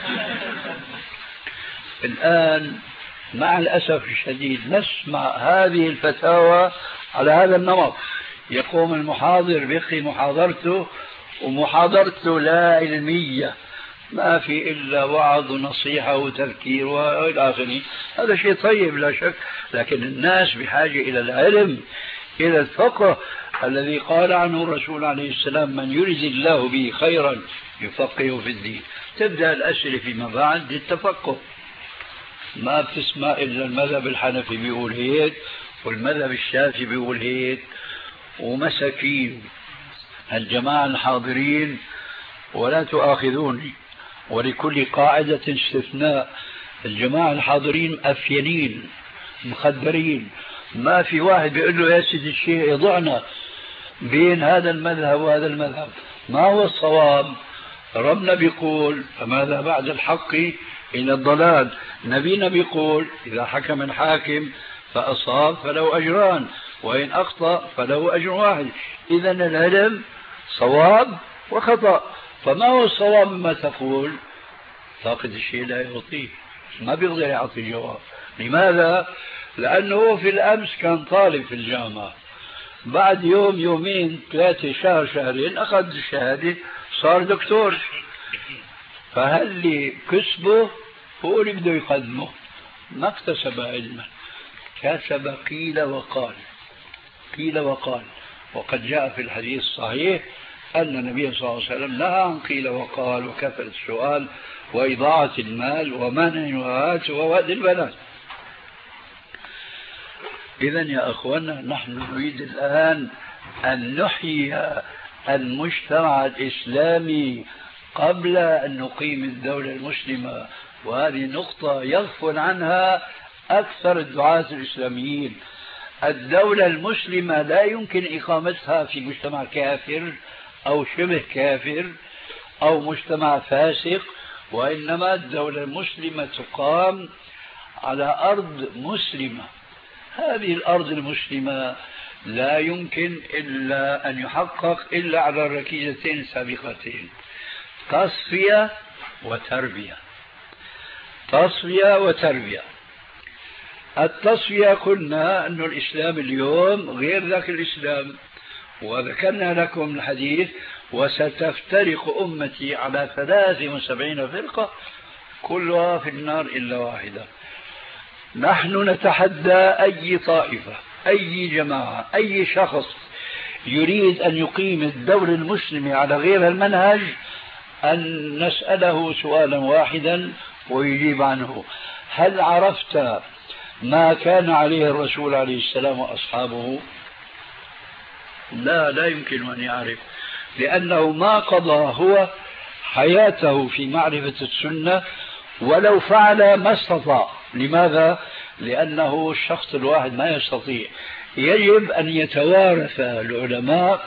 الآن مع الأسف الشديد نسمع هذه الفتاوى على هذا النمط. يقوم المحاضر بيقي محاضرته، ومحاضرته لا علمية، ما في إلا وعظ ونصيحة وتذكير وإلى آخره. هذا شيء طيب لا شك، لكن الناس بحاجة إلى العلم، إلى الفقه الذي قال عنه الرسول عليه السلام من يريد الله به خيرا يفقهه في الدين. تبدأ الأسئلة فيما بعد للتفقه. ما بتسمع إلا المذهب الحنفي بيقول هيك والمذهب الشافعي بيقول هيك، ومساكين الجماعة الحاضرين، ولا تؤاخذوني، ولكل قاعدة استثناء. الجماعة الحاضرين مأفينين مخدرين، ما في واحد بيقول له يا سيدي الشيخ يضعنا بين هذا المذهب وهذا المذهب، ما هو الصواب؟ ربنا بيقول فماذا بعد الحق إلى الضلال، نبينا بيقول إذا حكم الحاكم فأصاب فله أجران وإن أخطأ فله أجر واحد. إذا العلم صواب وخطأ، فما هو الصواب مما تقول؟ فاقد الشيء لا يعطيه، ما بيقدر يعطي جواب. لماذا؟ لأنه في الأمس كان طالب في الجامعة، بعد يوم يومين ثلاثة شهر شهرين أخذ الشهادة صار دكتور. فهل لي كسبه هو اللي بده يقدمه، ما اكتسب علما، كسب قيل وقال. قيل وقال. وقد جاء في الحديث الصحيح أن النبي صلى الله عليه وسلم نهى عن قيل وقال وكثرة السؤال وإضاعة المال ومنع الوهات ووأد البنات. إذا يا أخوانا، نحن نريد الآن أن نحيي المجتمع الإسلامي قبل أن نقيم الدولة المسلمة، وهذه نقطة يغفل عنها أكثر الدعاة الإسلاميين. الدولة المسلمة لا يمكن إقامتها في مجتمع كافر أو شبه كافر أو مجتمع فاسق، وإنما الدولة المسلمة تقام على أرض مسلمة. هذه الأرض المسلمة لا يمكن إلا أن يحقق إلا على الركيزتين السابقتين: تصفية وتربية. تصفية وتربية. التصفية قلنا أن الإسلام اليوم غير ذاك الإسلام، وذكرنا لكم الحديث: وستفترق أمتي على 73 فرقة كلها في النار إلا واحدة. نحن نتحدى أي طائفة، أي جماعة، أي شخص يريد أن يقيم الدولة المسلمة على غير المنهج أن نسأله سؤالا واحدا ويجيب عنه: هل عرفت ما كان عليه الرسول عليه السلام وأصحابه؟ لا يمكن أن يعرف، لأنه ما قضى هو حياته في معرفة السنة، ولو فعل ما استطاع. لماذا؟ لأنه الشخص الواحد ما يستطيع. يجب أن يتوارث العلماء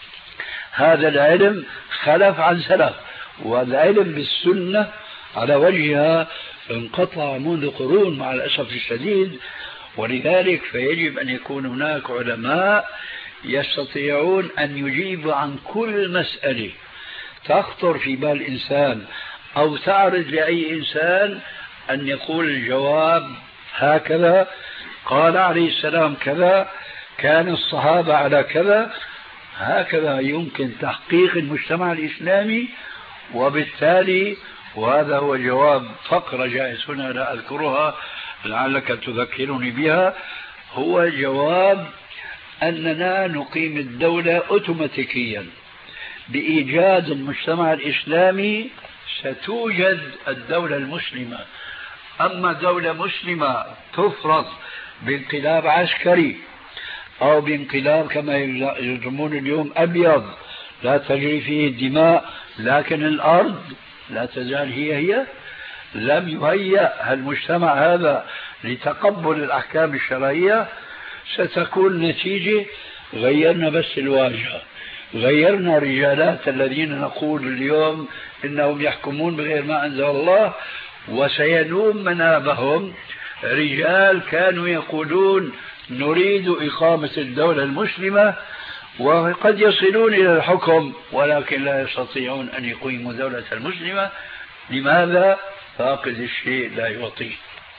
هذا العلم خلف عن سلف، والعلم بالسنة على وجهها انقطع منذ قرون مع الأسف الشديد. ولذلك فيجب أن يكون هناك علماء يستطيعون أن يجيبوا عن كل مسألة تخطر في بال إنسان أو تعرض لأي إنسان، أن يقول الجواب هكذا، قال عليه السلام كذا، كان الصحابة على كذا. هكذا يمكن تحقيق المجتمع الإسلامي. وبالتالي، وهذا هو جواب فقرة جائز هنا لا أذكرها لعلك تذكرني بها، هو جواب أننا نقيم الدولة أوتوماتيكيا. بإيجاد المجتمع الإسلامي ستوجد الدولة المسلمة. أما دولة مسلمة تفرض بانقلاب عسكري أو بانقلاب كما يزعمون اليوم أبيض لا تجري فيه الدماء، لكن الأرض لا تزال هي، لم يهيأ المجتمع هذا لتقبل الأحكام الشرعية، ستكون نتيجة غيرنا بس الواجهة، غيرنا رجالات الذين نقول اليوم إنهم يحكمون بغير ما أنزل الله، وسينوم منابهم رجال كانوا يقولون نريد إقامة الدولة المسلمة، وقد يصلون إلى الحكم ولكن لا يستطيعون أن يقيموا دولة المسلمة. لماذا؟ فاقد الشيء لا يعطيه.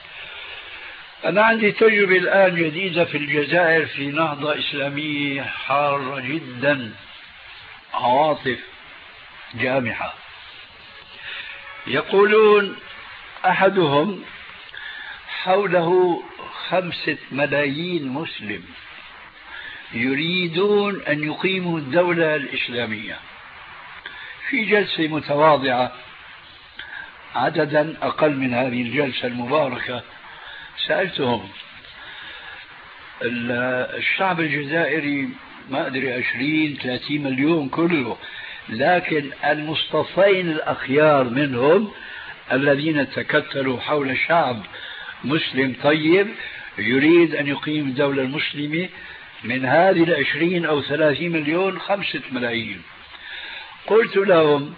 أنا عندي تجربة الآن جديدة في الجزائر في نهضة إسلامية حارة جدا، عواطف جامحة. يقولون أحدهم حوله 5 ملايين مسلم يريدون أن يقيموا الدولة الإسلامية. في جلسة متواضعة عددا أقل من هذه الجلسة المباركة سألتهم: الشعب الجزائري ما أدري 20-30 مليون كله، لكن المصطفين الأخيار منهم الذين تكتلوا حول شعب مسلم طيب يريد أن يقيم الدولة المسلمة، من هذه 20 أو 30 مليون 5 ملايين. قلت لهم: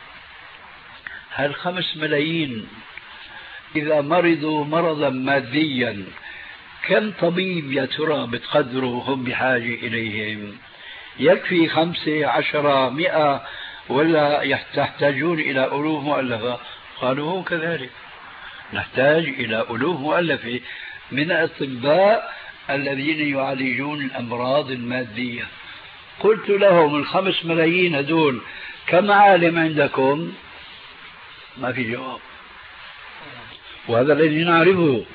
هل 5 ملايين إذا مرضوا مرضا ماديا كم طبيب يا ترى بتقدروا هم بحاجة إليهم؟ يكفي 5 10 100 ولا يحتاجون إلى ألوف مؤلفة؟ قالوا هو كذلك، نحتاج إلى ألوف مؤلفة من الأطباء الذين يعالجون الأمراض المادية. قلت لهم: 5 ملايين هدول كم عالم عندكم؟ ما في جواب. وهذا الذي نعرفه.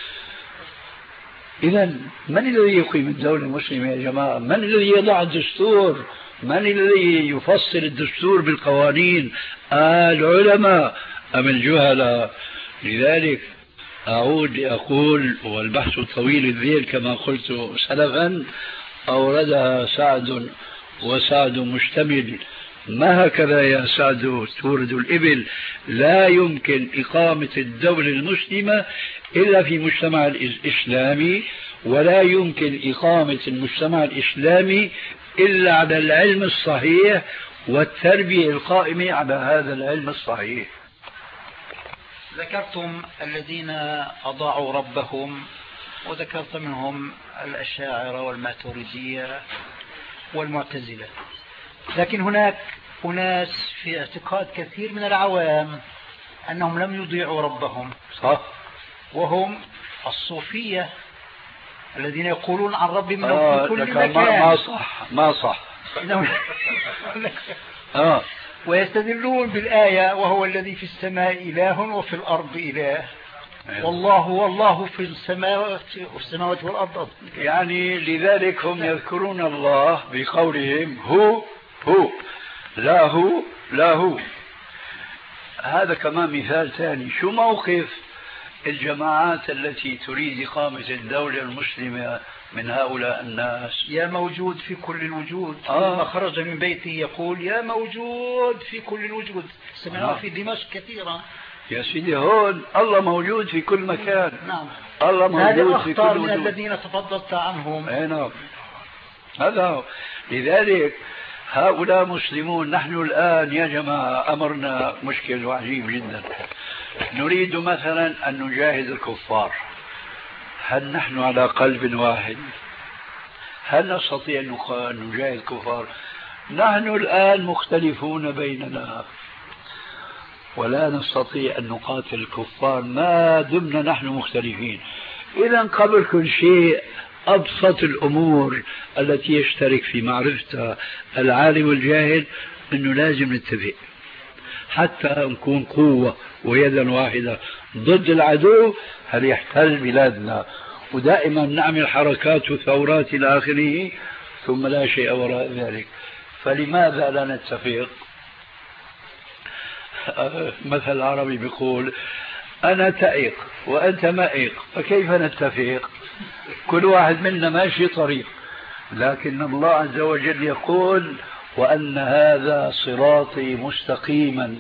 إذا من الذي يقيم الدولة المسلمة يا جماعة؟ من الذي يضع الدستور؟ من الذي يفصل الدستور بالقوانين؟ العلماء أم الجهلاء؟ لذلك أعود لأقول، والبحث طويل الذيل كما قلت سلفا، أوردها سعد وسعد مشتمل. ما هكذا يا سعد تورد الإبل؟ لا يمكن إقامة الدولة المسلمة إلا في مجتمع الإسلامي، ولا يمكن إقامة المجتمع الإسلامي إلا على العلم الصحيح والتربية القائمة على هذا العلم الصحيح. ذكرتم الذين أضاعوا ربهم، وذكرت منهم الأشاعرة والماتريدية والمعتزلة، لكن هناك أناس في اعتقاد كثير من العوام أنهم لم يضيعوا ربهم، صح، وهم الصوفية الذين يقولون عن ربهم في كل مكان. ما صح ويستدلون بالآية وهو الذي في السماء إله وفي الأرض إله، والله في السماوات والأرض. يعني لذلك هم يذكرون الله بقولهم هو لا هو. هذا كمان مثال ثاني. شو موقف الجماعات التي تريد إقامة الدولة المسلمة من هؤلاء الناس؟ يا موجود في كل الوجود. لما خرج من بيته يقول يا موجود في كل الوجود. سمعناه في دمشق كثيرا. يا سيدي هون الله موجود في كل مكان. نعم. الله موجود في كل أخطر وجود. من الذين تفضلت عنهم. نعم. هذا لذلك هؤلاء مسلمون. نحن الآن يا جماعة أمرنا مشكل وعجيب جدا. نريد مثلا أن نجاهد الكفار. هل نحن على قلب واحد؟ هل نستطيع أن نجاهد الكفار؟ نحن الآن مختلفون بيننا، ولا نستطيع أن نقاتل الكفار ما دمنا نحن مختلفين. إذا قبل كل شيء أبسط الأمور التي يشترك في معرفتها العالم والجاهل أنه لازم نتفق حتى نكون قوة ويدا واحدة ضد العدو هل يحتل بلادنا، ودائما نعمل حركات وثورات إلى آخره، ثم لا شيء وراء ذلك. فلماذا لا نتفق؟ مثل عربي بيقول أنا تائق وأنت مائق، فكيف نتفق؟ كل واحد منا ماشي طريق، لكن الله عز وجل يقول وأن هذا صراطي مستقيما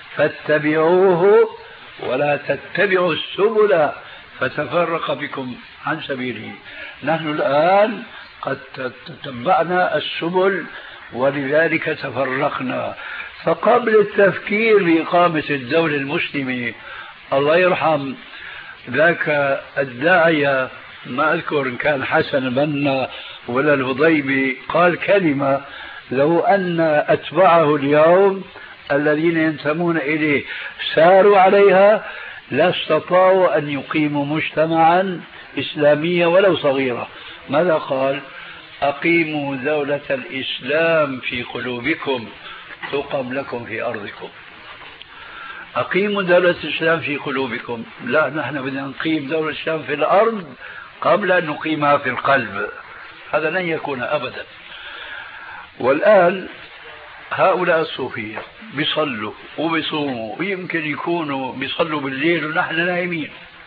فاتبعوه ولا تتبعوا السبل فتفرق بكم عن سبيله. نحن الآن قد تتبعنا السبل ولذلك تفرقنا. فقبل التفكير بإقامة الدولة المسلمة، الله يرحم ذاك الداعية، ما أذكر إن كان حسن بنا ولا الهضيبي، قال كلمة لو أن أتبعه اليوم الذين ينتمون إليه ساروا عليها لاستطاعوا أن يقيموا مجتمعا إسلاميا ولو صغيرا. ماذا قال؟ أقيموا دولة الإسلام في قلوبكم تقم لكم في أرضكم. أقيموا دولة الإسلام في قلوبكم. لا، نحن بدنا نقيم دولة الإسلام في الأرض قبل أن نقيمها في القلب. هذا لن يكون أبدا. والآن هؤلاء الصوفية بيصلوا وبيصوموا ويمكن يكونوا بيصلوا بالليل ونحن نايمين،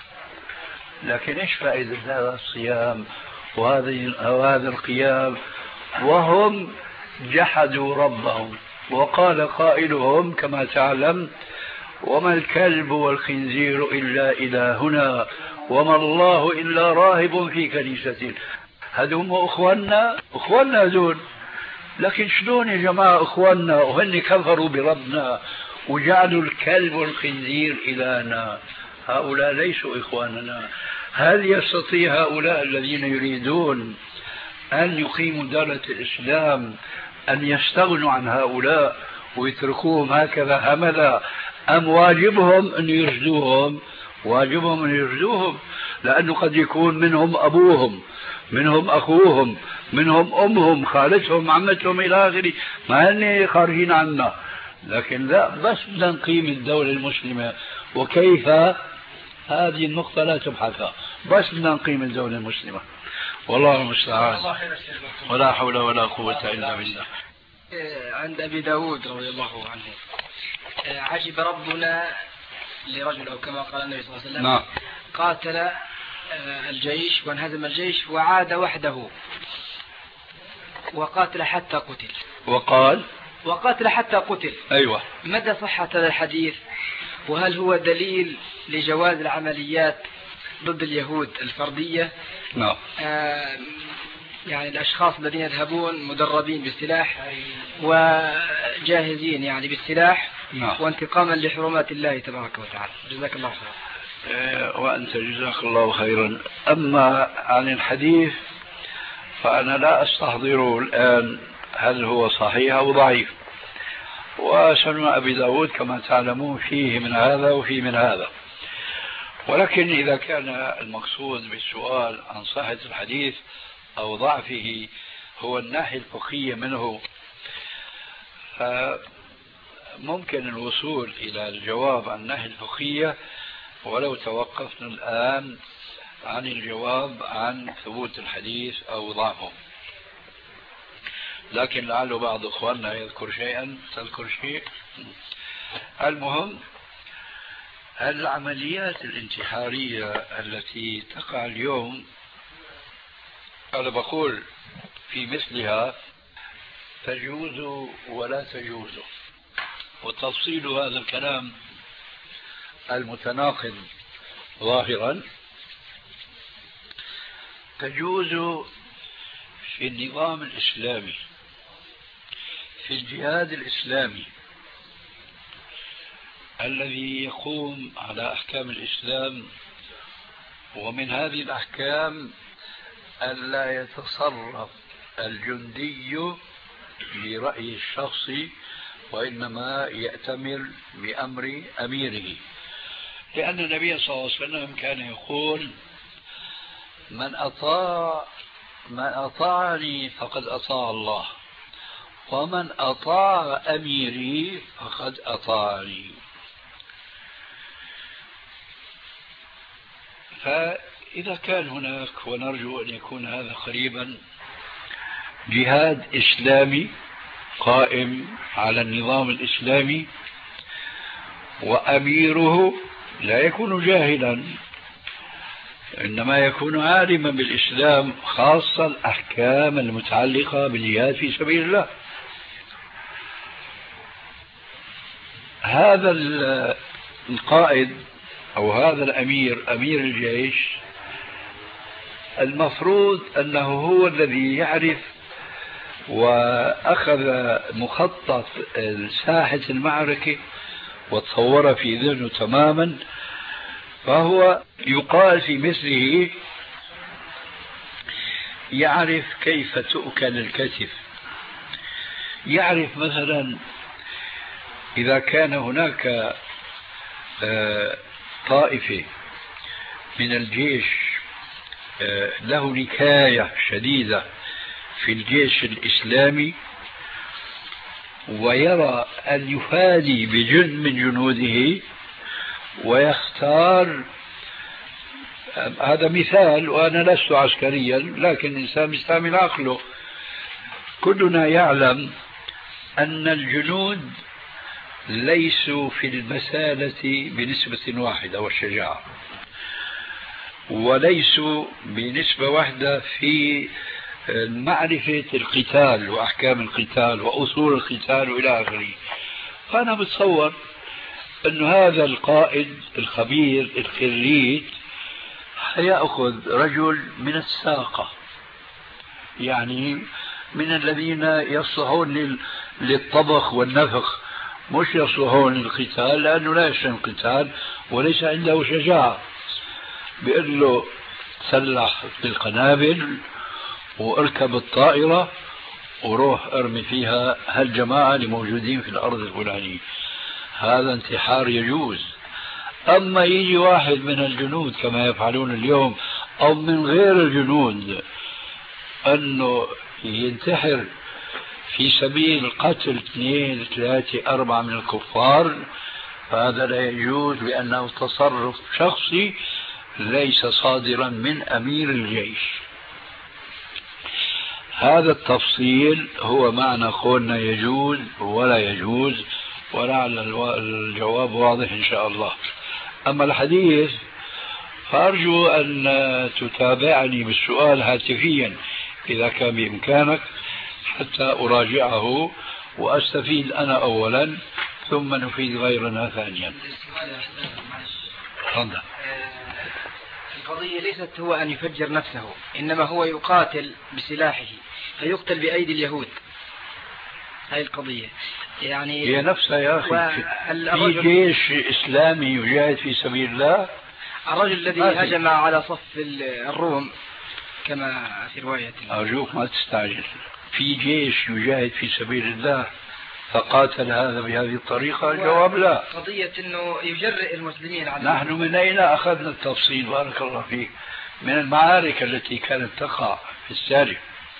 لكن إيش فائدة هذا الصيام وهذا القيام وهم جحدوا ربهم؟ وقال قائلهم كما تعلم وما الكلب والخنزير إلا إلهنا وما الله إلا راهب في كنيسة. هذول أخواننا هذول، لكن شلون يا جماعة أخواننا وهن كفروا بربنا وجعلوا الكلب والخنزير إلهنا؟ هؤلاء ليسوا إخواننا. هل يستطيع هؤلاء الذين يريدون أن يقيموا دولة الإسلام أن يستغنوا عن هؤلاء ويتركوهم هكذا هملا، أم واجبهم أن يرشدوهم؟ واجبهم أن يرشدوهم، لأنه قد يكون منهم أبوهم، منهم أخوهم، منهم أمهم، خالتهم، عمتهم إلى آخره، ما هن خارجين عنا. لكن لا، بس بدنا نقيم الدولة المسلمة. وكيف؟ هذه النقطة لا تبحثها، بس بدنا نقيم الدولة المسلمة. والله المستعان، ولا حول ولا قوة إلا بالله. عند أبي داود رضي الله عنه عجب ربنا لرجل، أو كما قال النبي صلى الله عليه وسلم، نعم. قاتل الجيش وانهزم الجيش وعاد وحده وقاتل حتى قتل. وقاتل حتى قتل. أيوة. مدى صحة هذا الحديث؟ وهل هو دليل لجواز العمليات ضد اليهود الفردية؟ نعم. يعني الأشخاص الذين يذهبون مدربين بالسلاح وجاهزين يعني بالسلاح. نعم. وانتقاما لحرمات الله تبارك وتعالى. جزاك الله خيرا. وأنت جزاك الله خيرا. أما عن الحديث فأنا لا أستحضره الآن هل هو صحيح أو ضعيف، وسنن أبي داود كما تعلمون فيه من هذا وفيه من هذا. ولكن إذا كان المقصود بالسؤال عن صحة الحديث أو ضعفه هو الناحية الفقهية منه، ممكن الوصول إلى الجواب عن الناحية الفقهية ولو توقفنا الآن عن الجواب عن ثبوت الحديث أو ضعفه. لكن لعل بعض إخواننا يذكر شيئا تذكر شيء. المهم العمليات الانتحارية التي تقع اليوم، أنا بقول في مثلها تجوز ولا تجوز، وتفصيل هذا الكلام المتناقض ظاهرا. تجوز في النظام الإسلامي، في الجهاد الإسلامي الذي يقوم على أحكام الإسلام، ومن هذه الأحكام ألا يتصرف الجندي برأي الشخصي، وإنما يأتمر بأمر أميره، لأن النبي صلى الله عليه وسلم كان يقول: من أطاعني فقد أطاع الله، ومن أطاع أميري فقد أطاعني. فإذا كان هناك، ونرجو أن يكون هذا قريبا، جهاد إسلامي قائم على النظام الإسلامي وأميره لا يكون جاهلا، إنما يكون عالما بالإسلام، خاصة الأحكام المتعلقة بالجهاد في سبيل الله، هذا القائد أو هذا الأمير، أمير الجيش، المفروض أنه هو الذي يعرف وأخذ مخطط ساحة المعركة وتصور في ذهنه تماما، فهو يقال في مثله يعرف كيف تؤكل الكتف، يعرف مثلا إذا كان هناك طائفة من الجيش له نكاية شديدة في الجيش الإسلامي ويرى أن يفادي بجند من جنوده ويختار، هذا مثال وأنا لست عسكريا لكن الإنسان يستعمل عقله، كلنا يعلم أن الجنود ليسوا في المسالة بنسبة واحدة والشجاعة، وليسوا بنسبة واحدة في معرفة القتال وأحكام القتال وأصول القتال وإلى آخره. فأنا بتصور أن هذا القائد الخبير الخريج سيأخذ رجل من الساقة، يعني من الذين يصلحون للطبخ والنفخ، مش يصلحون للقتال لأنه لا يشتم القتال وليس عنده شجاعة. بيقول له سلح بالقنابل واركب الطائرة وروح ارمي فيها هالجماعة اللي موجودين في الأرض الفلانية، هذا انتحار يجوز. أما يجي واحد من الجنود كما يفعلون اليوم أو من غير الجنود أنه ينتحر في سبيل قتل 2 3 4 من الكفار، فهذا لا يجوز لأنه تصرف شخصي ليس صادرا من أمير الجيش. هذا التفصيل هو معنى قولنا يجوز ولا يجوز، ولعل الجواب واضح إن شاء الله. أما الحديث فأرجو أن تتابعني بالسؤال هاتفيا إذا كان بإمكانك حتى أراجعه وأستفيد أنا أولا ثم نفيد غيرنا ثانيا. تفضل. القضية ليست هو أن يفجر نفسه، إنما هو يقاتل بسلاحه فيقتل بأيدي اليهود. هاي القضية يعني هي نفسها يا أخي. في جيش إسلامي يجاهد في سبيل الله. الرجل الذي هجم على صف الروم كما في رواية. أرجوك ما تستعجل. في جيش يجاهد في سبيل الله فقاتل هذا بهذه الطريقة؟ الجواب لا. قضية أنه يجرئ المسلمين على نحن من أين أخذنا التفصيل؟ بارك الله فيك. من المعارك التي كانت تقع في السالف.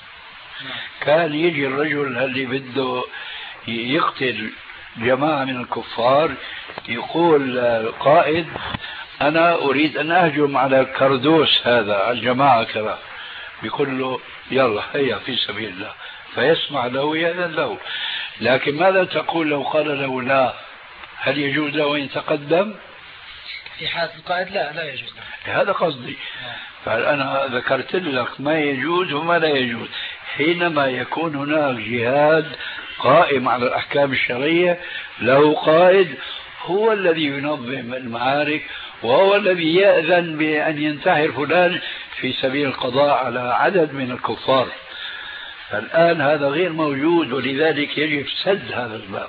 كان يجي الرجل اللي بده يقتل جماعة من الكفار يقول القائد أنا أريد أن أهجم على كردوس هذا على الجماعة كذا، بيقول له يلا هيا في سبيل الله، فيسمع له ويأذن له. لكن ماذا تقول لو قال له لا؟ هل يجوز له أن يتقدم؟ في حالة القائد لا يجوز له. هذا قصدي. فأنا ذكرت لك ما يجوز وما لا يجوز. حينما يكون هناك جهاد قائم على الأحكام الشرعية له قائد هو الذي ينظم المعارك وهو الذي يأذن بأن ينتحر فلان في سبيل القضاء على عدد من الكفار. فالآن هذا غير موجود، ولذلك يجب سد هذا الباب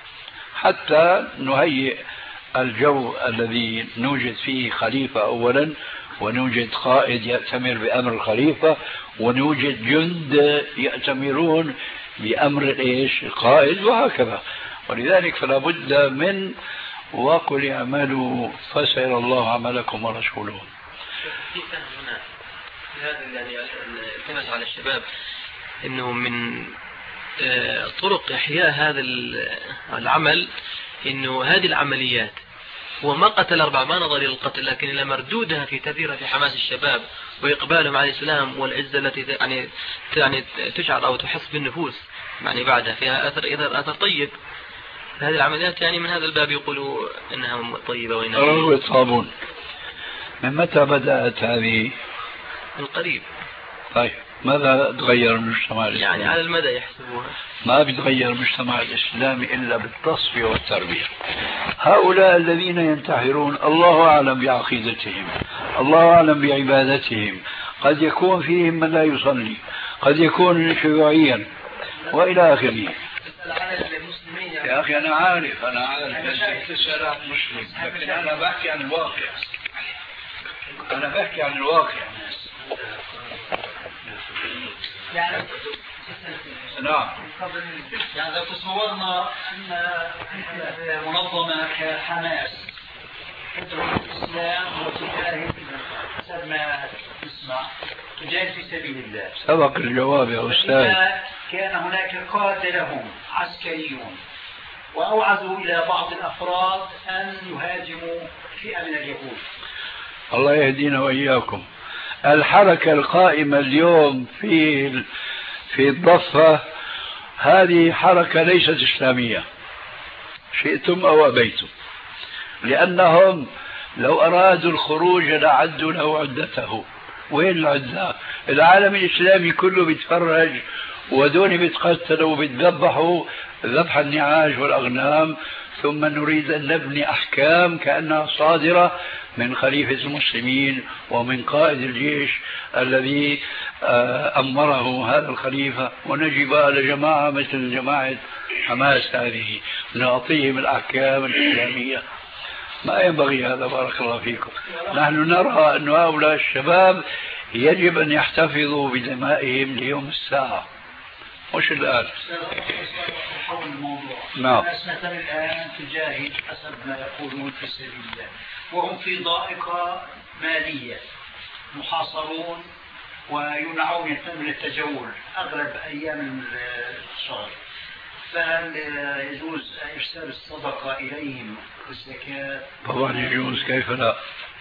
حتى نهيئ الجو الذي نوجد فيه خليفة أولا، ونوجد قائد يأتمر بأمر الخليفة، ونوجد جند يأتمرون بأمر القائد، وهكذا. ولذلك فلا بد من وقل اعملوا فسيرى الله عملكم ورسوله. في فهم هنا هذا يعني التمس على الشباب انه من طرق احياء هذا العمل انه هذه العمليات هو ما قتل 4 ما نظر الى القتل، لكن الى مردودها في تثير في حماس الشباب واقبالهم على الاسلام والعزه التي يعني تشعر او تحس بالنفوس يعني بعدها فيها اثر طيب. هذه العمليات يعني من هذا الباب يقولوا انها طيبه وانها رغوة صابون. من متى بدأت هذه؟ من قريب. طيب ماذا تغير المجتمع الإسلامي؟ يعني على المدى يحسبوها. ما بيتغير المجتمع الإسلامي إلا بالتصفية والتربية. هؤلاء الذين ينتحرون الله أعلم بعقيدتهم، الله أعلم بعبادتهم، قد يكون فيهم من لا يصلي، قد يكون شيوعيا وإلى آخره. يا أخي أنا عارف أنت تسأل مسلم، لكن أنا بحكي عن الواقع. يعني نعم. يعني لو تصورنا أن منظمة كحماس تدعو الإسلام وتجاهد حسب ما نسمع تجاهد في سبيل الله. سبق الجواب يا أستاذ. كان هناك قاتلهم عسكريون وأوعزوا إلى بعض الأفراد أن يهاجموا فئة من اليهود. الله يهدينا وإياكم. الحركة القائمة اليوم في الضفة هذه حركة ليست إسلامية شئتم أو أبيتم، لأنهم لو أرادوا الخروج لعدوا له عدته. وين العدة؟ العالم الإسلامي كله بيتفرج، ودون بيتقتلوا وبيتذبحوا ذبح النعاج والأغنام، ثم نريد أن نبني أحكام كأنها صادرة من خليفة المسلمين ومن قائد الجيش الذي أمره هذا الخليفة، ونجي على جماعة مثل جماعة حماس هذه نعطيهم الأحكام الإسلامية. ما ينبغي هذا بارك الله فيكم. نحن نرى أن هؤلاء الشباب يجب أن يحتفظوا بدمائهم ليوم الساعة مش الآن. حول الموضوع. نعم. الناس مثلا الآن تجاهد حسب ما يقولون في سبيل الله، وهم في ضائقة مالية، محاصرون ويمنعون من التجول أغلب أيام الشهر. فهل يجوز إرسال الصدقة إليهم والزكاة؟ طبعا يجوز، كيف لا؟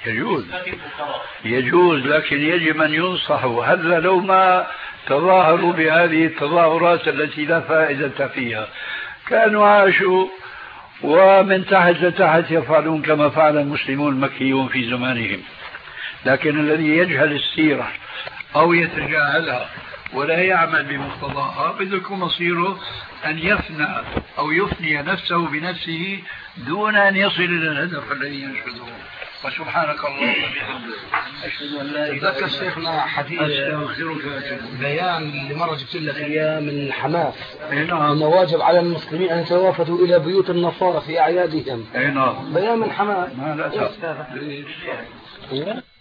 يجوز، لكن يجب أن ينصحوا. هذا لو ما تظاهروا بهذه التظاهرات التي لا فائدة فيها كانوا عاشوا ومن تحت لتحت يفعلون كما فعل المسلمون المكيون في زمانهم. لكن الذي يجهل السيرة أو يتجاهلها ولا يعمل بمقتضاها بده يكون مصيره أن يفنى أو يفني نفسه بنفسه دون أن يصل إلى الهدف الذي ينشده. وسبحانك اللهم وبحمدك أشهد أن لا إله إلا أنت. ذكر شيخنا حديث بيان اللي مرة جبت لك إياه من حماس أنه واجب على المسلمين أن يتوافدوا إلى بيوت النصارى في أعيادهم. بيان من حماس. ما لا